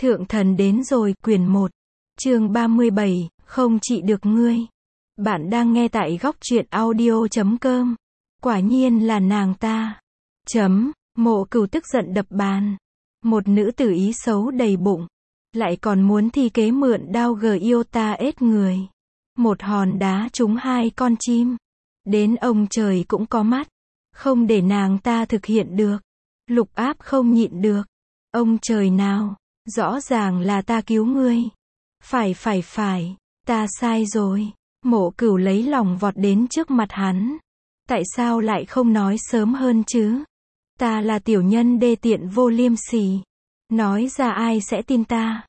Thượng thần đến rồi, quyển 1, chương 37, không trị được ngươi. Bạn đang nghe tại góc truyện audio.com. Quả nhiên là nàng ta. Mộ Cửu tức giận đập bàn. Một nữ tử ý xấu đầy bụng. Lại còn muốn thi kế mượn đao gờ yêu ta ết người. Một hòn đá trúng hai con chim. Đến ông trời cũng có mắt. Không để nàng ta thực hiện được. Lục Áp không nhịn được. Ông trời nào, rõ ràng là ta cứu ngươi. Phải, ta sai rồi. Mộ Cửu lấy lòng vọt đến trước mặt hắn. Tại sao lại không nói sớm hơn chứ? Ta là tiểu nhân đê tiện vô liêm sỉ. Nói ra ai sẽ tin ta?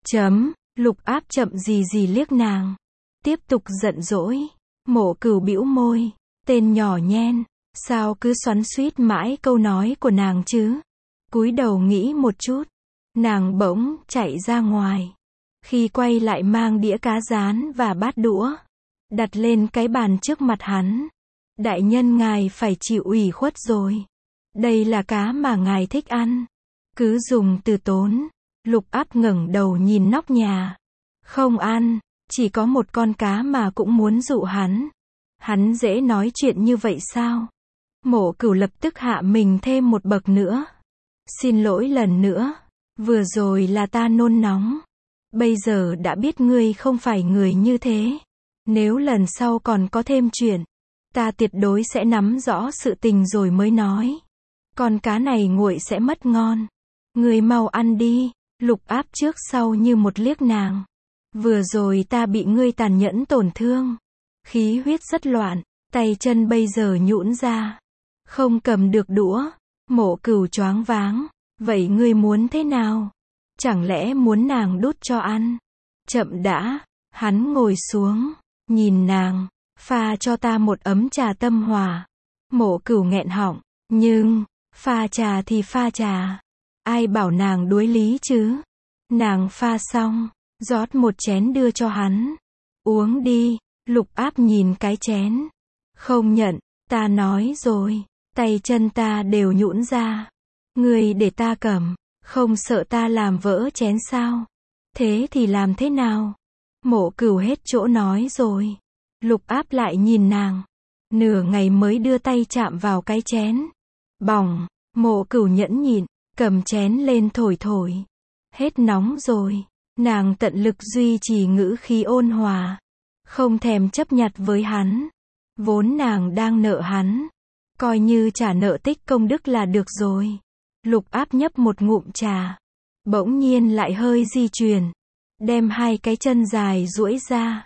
Lục Áp chậm gì liếc nàng. Tiếp tục giận dỗi. Mộ Cửu bĩu môi. Tên nhỏ nhen, sao cứ xoắn xuýt mãi câu nói của nàng chứ? Cúi đầu nghĩ một chút. Nàng bỗng chạy ra ngoài. Khi quay lại mang đĩa cá rán và bát đũa. Đặt lên cái bàn trước mặt hắn. Đại nhân ngài phải chịu ủy khuất rồi. Đây là cá mà ngài thích ăn. Cứ dùng từ tốn. Lục Áp ngẩng đầu nhìn nóc nhà. Không ăn, chỉ có một con cá mà cũng muốn dụ hắn. Hắn dễ nói chuyện như vậy sao? Mộ Cửu lập tức hạ mình thêm một bậc nữa. Xin lỗi lần nữa. Vừa rồi là ta nôn nóng. Bây giờ đã biết ngươi không phải người như thế. Nếu lần sau còn có thêm chuyện, ta tuyệt đối sẽ nắm rõ sự tình rồi mới nói. Con cá này nguội sẽ mất ngon. Ngươi mau ăn đi. Lục Áp trước sau như một liếc nàng. Vừa rồi ta bị ngươi tàn nhẫn tổn thương. Khí huyết rất loạn, tay chân bây giờ nhũn ra. Không cầm được đũa. Mộ Cửu choáng váng. Vậy ngươi muốn thế nào? Chẳng lẽ muốn nàng đút cho ăn? Chậm đã. Hắn ngồi xuống. Nhìn nàng. Pha cho ta một ấm trà tâm hòa. Mộ Cửu nghẹn họng. Nhưng, pha trà thì pha trà. Ai bảo nàng đuối lý chứ? Nàng pha xong. Rót một chén đưa cho hắn. Uống đi. Lục Áp nhìn cái chén. Không nhận. Ta nói rồi. Tay chân ta đều nhũn ra. Ngươi để ta cầm. Không sợ ta làm vỡ chén sao? Thế thì làm thế nào? Mộ Cửu hết chỗ nói rồi. Lục Áp lại nhìn nàng. Nửa ngày mới đưa tay chạm vào cái chén. Bỏng. Mộ Cửu nhẫn nhịn. Cầm chén lên thổi. Hết nóng rồi. Nàng tận lực duy trì ngữ khí ôn hòa. Không thèm chấp nhặt với hắn. Vốn nàng đang nợ hắn. Coi như trả nợ tích công đức là được rồi. Lục Áp nhấp một ngụm trà. Bỗng nhiên lại hơi di chuyển. Đem hai cái chân dài duỗi ra.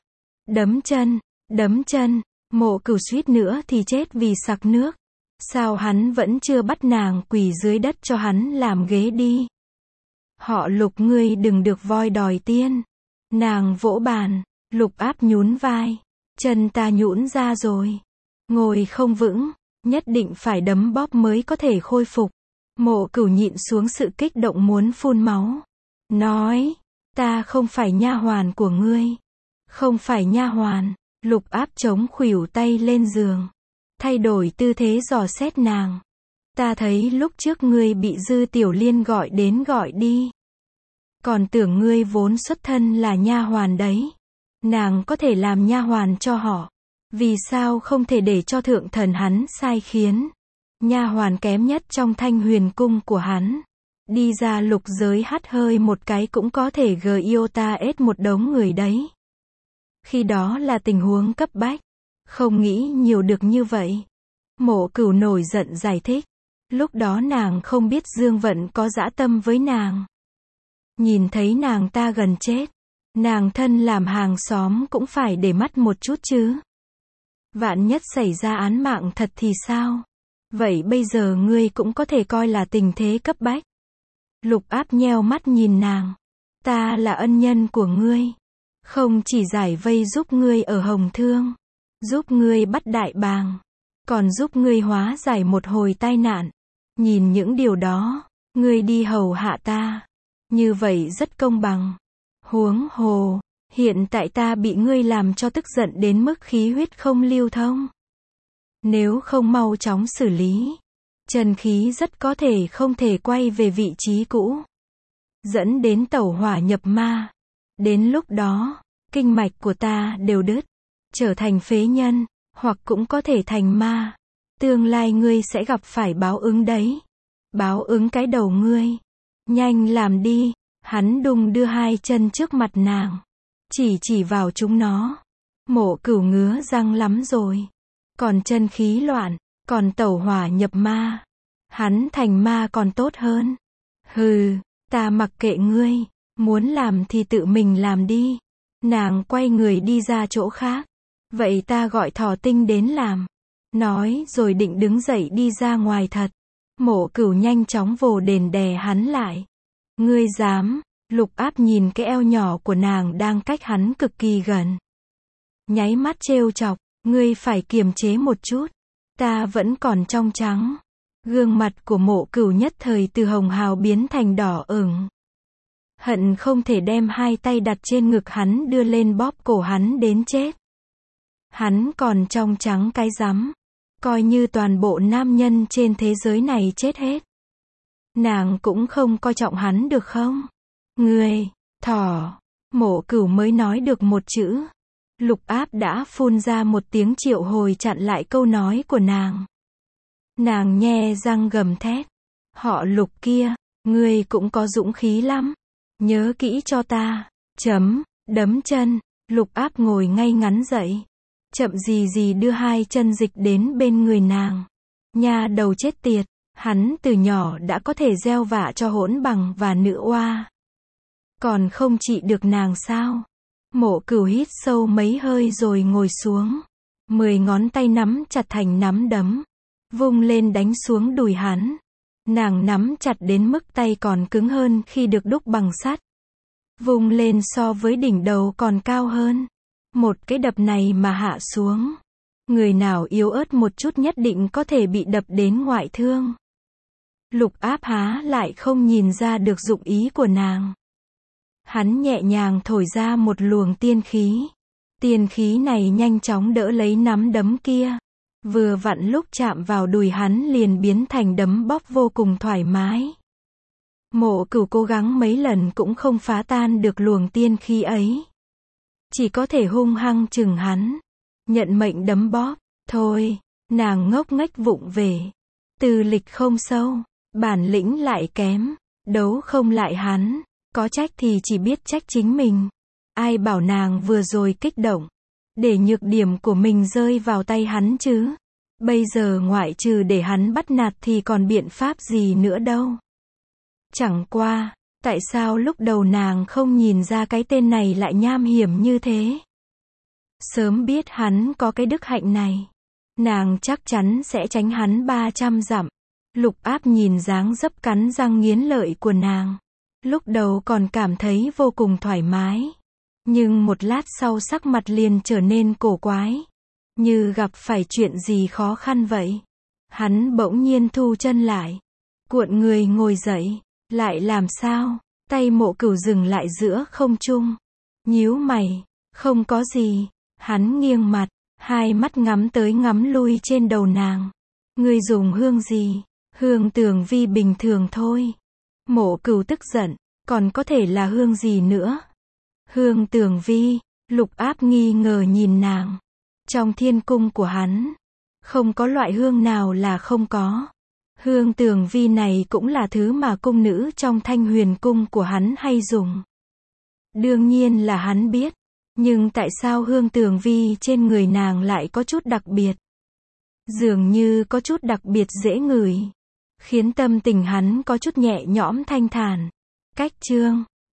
Đấm chân. Mộ Cửu suýt nữa thì chết vì sặc nước. Sao hắn vẫn chưa bắt nàng quỳ dưới đất cho hắn làm ghế đi? Họ Lục ngươi đừng được voi đòi tiên. Nàng vỗ bàn. Lục Áp nhún vai. Chân ta nhũn ra rồi. Ngồi không vững. Nhất định phải đấm bóp mới có thể khôi phục. Mộ Cửu nhịn xuống sự kích động muốn phun máu. Nói. Ta không phải nha hoàn của ngươi. Không phải nha hoàn. Lục Áp chống khuỷu tay lên giường. Thay đổi tư thế dò xét nàng. Ta thấy lúc trước ngươi bị Dư Tiểu Liên gọi đến gọi đi. Còn tưởng ngươi vốn xuất thân là nha hoàn đấy. Nàng có thể làm nha hoàn cho họ. Vì sao không thể để cho thượng thần hắn sai khiến? Nha hoàn kém nhất trong Thanh Huyền cung của hắn. Đi ra lục giới hắt hơi một cái cũng có thể gờ yêu ta ết một đống người đấy. Khi đó là tình huống cấp bách. Không nghĩ nhiều được như vậy. Mộ Cửu nổi giận giải thích. Lúc đó nàng không biết Dương Vận có dã tâm với nàng. Nhìn thấy nàng ta gần chết. Nàng thân làm hàng xóm cũng phải để mắt một chút chứ. Vạn nhất xảy ra án mạng thật thì sao? Vậy bây giờ ngươi cũng có thể coi là tình thế cấp bách. Lục Áp nheo mắt nhìn nàng. Ta là ân nhân của ngươi. Không chỉ giải vây giúp ngươi ở Hồng Thương. Giúp ngươi bắt đại bàng. Còn giúp ngươi hóa giải một hồi tai nạn. Nhìn những điều đó. Ngươi đi hầu hạ ta. Như vậy rất công bằng. Huống hồ. Hiện tại ta bị ngươi làm cho tức giận đến mức khí huyết không lưu thông. Nếu không mau chóng xử lý. Chân khí rất có thể không thể quay về vị trí cũ. dẫn đến tẩu hỏa nhập ma. Đến lúc đó, kinh mạch của ta đều đứt, trở thành phế nhân, hoặc cũng có thể thành ma. Tương lai ngươi sẽ gặp phải báo ứng đấy. Báo ứng cái đầu ngươi. Nhanh làm đi. Hắn đung đưa hai chân trước mặt nàng. Chỉ vào chúng nó. Mộ Cửu ngứa răng lắm rồi. Còn chân khí loạn, còn tẩu hỏa nhập ma. Hắn thành ma còn tốt hơn. Hừ, ta mặc kệ ngươi, muốn làm thì tự mình làm đi. Nàng quay người đi ra chỗ khác. Vậy ta gọi Thỏ Tinh đến làm. Nói rồi định đứng dậy đi ra ngoài thật. Mộ Cửu nhanh chóng vồ đền đè hắn lại. Ngươi dám? Lục Áp nhìn cái eo nhỏ của nàng đang cách hắn cực kỳ gần. Nháy mắt trêu chọc, ngươi phải kiềm chế một chút. Ta vẫn còn trong trắng. Gương mặt của Mộ Cửu nhất thời từ hồng hào biến thành đỏ ửng. Hận không thể đem hai tay đặt trên ngực hắn đưa lên bóp cổ hắn đến chết. Hắn còn trong trắng cái rắm. Coi như toàn bộ nam nhân trên thế giới này chết hết. Nàng cũng không coi trọng hắn được không? Ngươi, thỏ. Mộ Cửu mới nói được một chữ. Lục Áp đã phun ra một tiếng triệu hồi chặn lại câu nói của nàng. Nàng nhe răng gầm thét. Họ Lục kia, ngươi cũng có dũng khí lắm. Nhớ kỹ cho ta. Đấm chân. Lục Áp ngồi ngay ngắn dậy. Chậm gì đưa hai chân dịch đến bên người nàng. Nha đầu chết tiệt. Hắn từ nhỏ đã có thể gieo vạ cho hỗn bằng và nữ oa. Còn không trị được nàng sao? Mộ Cửu hít sâu mấy hơi rồi ngồi xuống. 10 ngón tay nắm chặt thành nắm đấm. Vung lên đánh xuống đùi hắn. Nàng nắm chặt đến mức tay còn cứng hơn khi được đúc bằng sắt. Vung lên so với đỉnh đầu còn cao hơn. Một cái đập này mà hạ xuống. Người nào yếu ớt một chút nhất định có thể bị đập đến ngoại thương. Lục Áp há lại không nhìn ra được dụng ý của nàng. Hắn nhẹ nhàng thổi ra một luồng tiên khí. Tiên khí này nhanh chóng đỡ lấy nắm đấm kia. Vừa vặn lúc chạm vào đùi hắn liền biến thành đấm bóp vô cùng thoải mái. Mộ Cửu cố gắng mấy lần cũng không phá tan được luồng tiên khí ấy. Chỉ có thể hung hăng chừng hắn. Nhận mệnh đấm bóp. Thôi, nàng ngốc nghếch vụng về. Tư lịch không sâu, bản lĩnh lại kém. Đấu không lại hắn. Có trách thì chỉ biết trách chính mình. Ai bảo nàng vừa rồi kích động. Để nhược điểm của mình rơi vào tay hắn chứ. Bây giờ ngoại trừ để hắn bắt nạt thì còn biện pháp gì nữa đâu. Chẳng qua, tại sao lúc đầu nàng không nhìn ra cái tên này lại nham hiểm như thế? Sớm biết hắn có cái đức hạnh này. Nàng chắc chắn sẽ tránh hắn 300 dặm. Lục Áp nhìn dáng dấp cắn răng nghiến lợi của nàng. Lúc đầu còn cảm thấy vô cùng thoải mái. Nhưng một lát sau sắc mặt liền trở nên cổ quái. Như gặp phải chuyện gì khó khăn vậy. Hắn bỗng nhiên thu chân lại. Cuộn người ngồi dậy. Lại làm sao? Tay Mộ Cửu dừng lại giữa không trung. Nhíu mày. Không có gì. Hắn nghiêng mặt. Hai mắt ngắm tới ngắm lui trên đầu nàng. Ngươi dùng hương gì? Hương Tường Vi bình thường thôi. Mộ Cửu tức giận. Còn có thể là hương gì nữa? Hương Tường Vi. Lục Áp nghi ngờ nhìn nàng. Trong thiên cung của hắn, không có loại hương nào là không có. Hương Tường Vi này cũng là thứ mà cung nữ trong Thanh Huyền cung của hắn hay dùng. Đương nhiên là hắn biết. Nhưng tại sao hương Tường Vi trên người nàng lại có chút đặc biệt? Dường như có chút đặc biệt dễ ngửi. Khiến tâm tình hắn có chút nhẹ nhõm thanh thản. Cách chương